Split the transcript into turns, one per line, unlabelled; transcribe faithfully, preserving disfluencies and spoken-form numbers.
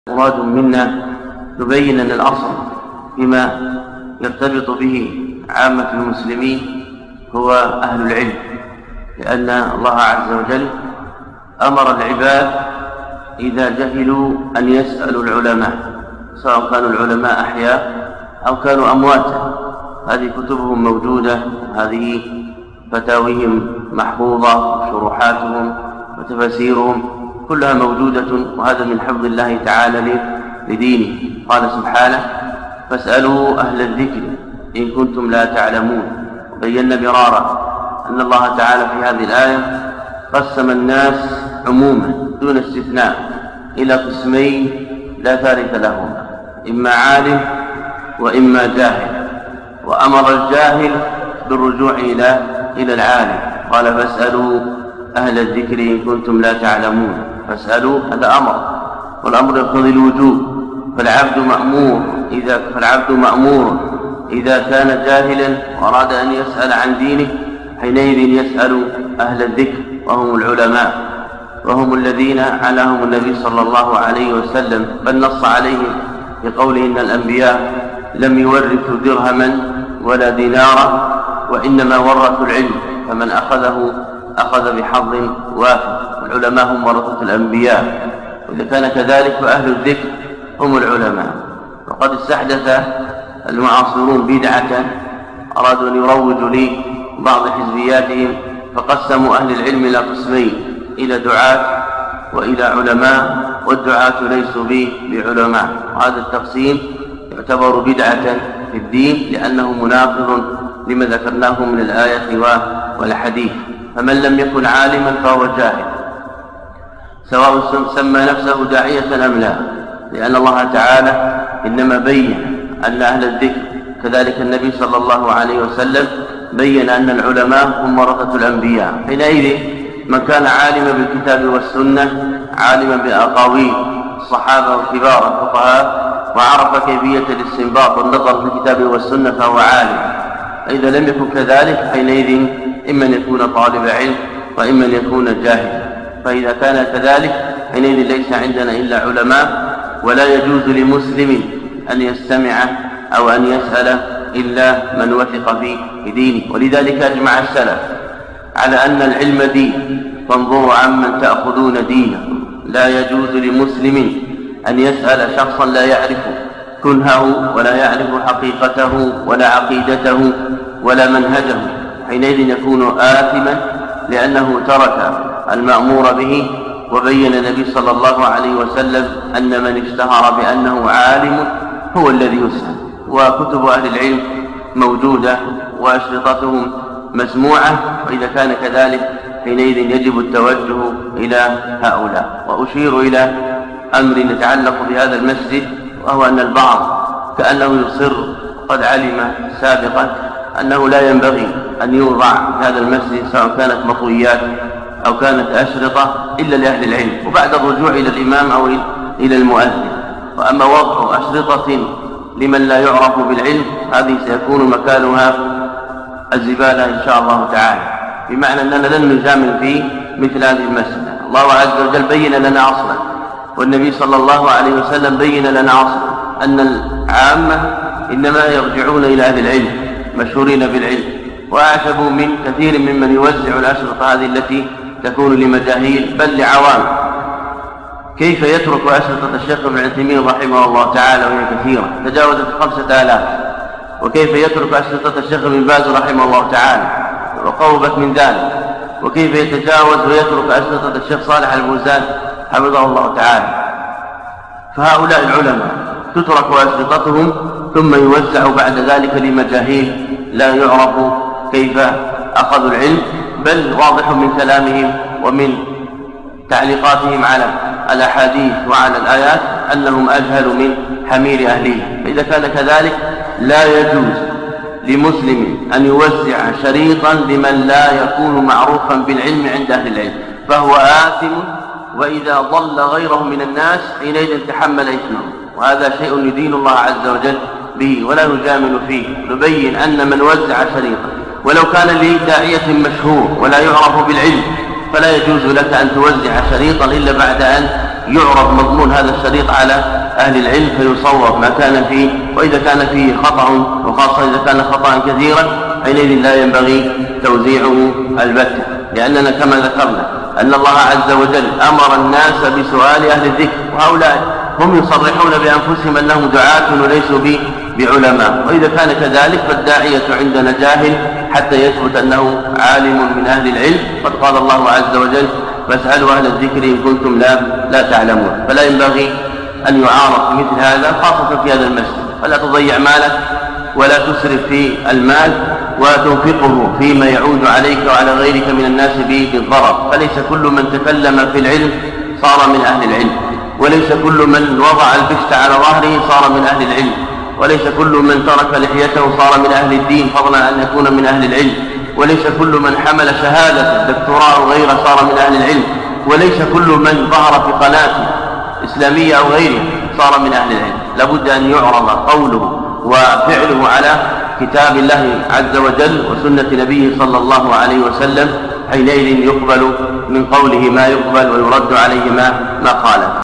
مراد منا نبين أن الأصل فيما يرتبط به عامة المسلمين هو أهل العلم، لأن الله عز وجل أمر العباد إذا جهلوا أن يسألوا العلماء، سواء كانوا العلماء أحياء أو كانوا أمواتا. هذه كتبهم موجودة، هذه فتاويهم محفوظة، وشروحاتهم وتفاسيرهم كلها موجودة، وهذا من حفظ الله تعالى لدينه. قال سبحانه: فاسألوا أهل الذكر إن كنتم لا تعلمون. وبينا مرارا أن الله تعالى في هذه الآية قسم الناس عموما دون استثناء إلى قسمين لا ثالث لهما، إما عالم وإما جاهل، وأمر الجاهل بالرجوع إلى إلى العالم. قال: فاسألوا أهل الذكر إن كنتم لا تعلمون. فاسألوا هذا أمر، والأمر يقتضي الوجوب، فالعبد مأمور إذا فالعبد مأمور إذا كان جاهلا وأراد أن يسأل عن دينه حينئذ يسأل أهل الذكر وهم العلماء، وهم الذين عناهم النبي صلى الله عليه وسلم، بل نص عليهم بقوله: إن الأنبياء لم يورثوا درهما ولا دينارا وإنما ورثوا العلم، فمن أخذه أخذ بحظ وافر. العلماء هم ورثة الأنبياء، وإذا كان كذلك فأهل الذكر هم العلماء. وقد استحدث المعاصرون بدعة أرادوا أن يروجوا لبعض حزبياتهم، فقسموا أهل العلم إلى قسمين: إلى دعاة وإلى علماء، والدعاة ليسوا بعلماء. وهذا التقسيم يعتبر بدعة في الدين، لأنه مناقض لما ذكرناه من الآية والحديث. فمن لم يكن عالما فهو جاهل، سواء سمى نفسه داعية أم لا، لأن الله تعالى إنما بين أن أهل الذكر، كذلك النبي صلى الله عليه وسلم بين أن العلماء هم ورثة الأنبياء. حينئذ من كان عالما بالكتاب والسنة، عالما بأقاويل الصحابة وكبار الفقهاء، وعرف كيفية الاستنباط والنظر في الكتاب والسنة، فهو عالم. فإذا لم يكن كذلك حينئذ إما أن يكون طالب علم وإما أن يكون جاهلا. فإذا كان كذلك حينئذ ليس عندنا إلا علماء، ولا يجوز لمسلم أن يستمع أو أن يسأل إلا من وثق في دينه. ولذلك أجمع السلف على أن العلم دين، فانظروا عمن تأخذون دينه. لا يجوز لمسلم أن يسأل شخصا لا يعرف كنهه ولا يعرف حقيقته ولا عقيدته ولا منهجه، حينئذ يكون آثما لأنه ترك المأمور به. وبين النبي صلى الله عليه وسلم أن من اشتهر بأنه عالم هو الذي يسأل. وكتب أهل العلم موجودة وأشرطتهم مسموعة، وإذا كان كذلك حينئذ يجب التوجه إلى هؤلاء. وأشير إلى أمر يتعلق بهذا المسجد، وهو أن البعض كأنه يصر قد علم سابقا أنه لا ينبغي أن يوضع هذا المسجد سواء كانت مطويات أو كانت أشرطة إلا لأهل العلم، وبعد الرجوع إلى الإمام أو إلى المؤذن. وأما وضع أشرطة لمن لا يعرف بالعلم، هذه سيكون مكانها الزبالة إن شاء الله تعالى، بمعنى أننا لن نجامل في مثل هذه المسألة. الله عز وجل بين لنا أصلا، والنبي صلى الله عليه وسلم بين لنا أصلا، أن العامة إنما يرجعون إلى أهل العلم مشهورين بالعلم. وأعجبوا من كثير ممن يوزع الأشرطة هذه التي تكون لمجاهيل بل لعوام، كيف يترك أشرطة الشيخ ابن عثيمين رحمه الله تعالى وهي كثيرة تجاوزت خمسة آلاف، وكيف يترك أشرطة الشيخ ابن باز رحمه الله تعالى وقربت من ذلك، وكيف يتجاوز ويترك أشرطة الشيخ صالح الفوزان حفظه الله تعالى. فهؤلاء العلماء تترك أشرطتهم ثم يوزع بعد ذلك لمجاهيل لا يعرف كيف أخذوا العلم، بل واضح من كلامهم ومن تعليقاتهم على الأحاديث وعلى الآيات أنهم أجهل من حمير أهليه. فإذا كان كذلك لا يجوز لمسلم أن يوزع شريطا لمن لا يكون معروفا بالعلم عند أهل العلم، فهو آثم، وإذا ضل غيره من الناس حينئذ تحمل إثمه. وهذا شيء يدين الله عز وجل به ولا نجامل فيه. نبين أن من وزع شريطا ولو كان لداعية مشهور ولا يعرف بالعلم، فلا يجوز لك أن توزع شريطا إلا بعد أن يعرض مضمون هذا الشريط على أهل العلم فيصوب ما كان فيه، وإذا كان فيه خطأ، وخاصة إذا كان خطأ كثيرا، حينئذ لا ينبغي توزيعه البتة، لأننا كما ذكرنا أن الله عز وجل أمر الناس بسؤال أهل الذكر، وهؤلاء هم يصرحون بأنفسهم أنهم دعاة وليسوا بعلماء، وإذا كان كذلك فالداعية عندنا جاهل حتى يثبت أنه عالم من أهل العلم. قد قال الله عز وجل: فاسألوا أهل الذكر إن كنتم لا, لا تعلمون. فلا ينبغي أن يعارض مثل هذا، خاصة في هذا المسجد، فلا تضيع مالك ولا تسرف في المال وتنفقه فيما يعود عليك وعلى غيرك من الناس بالضرر. فليس كل من تكلم في العلم صار من أهل العلم، وليس كل من وضع البشت على ظهره صار من أهل العلم، وليس كل من ترك لحيته صار من أهل الدين فضلا أن يكون من أهل العلم، وليس كل من حمل شهادة الدكتوراه أو غيره صار من أهل العلم، وليس كل من ظهر في قناة إسلامية أو غيره صار من أهل العلم. لابد أن يعرض قوله وفعله على كتاب الله عز وجل وسنة نبيه صلى الله عليه وسلم، حينئذ يقبل من قوله ما يقبل ويرد عليه ما, ما قاله.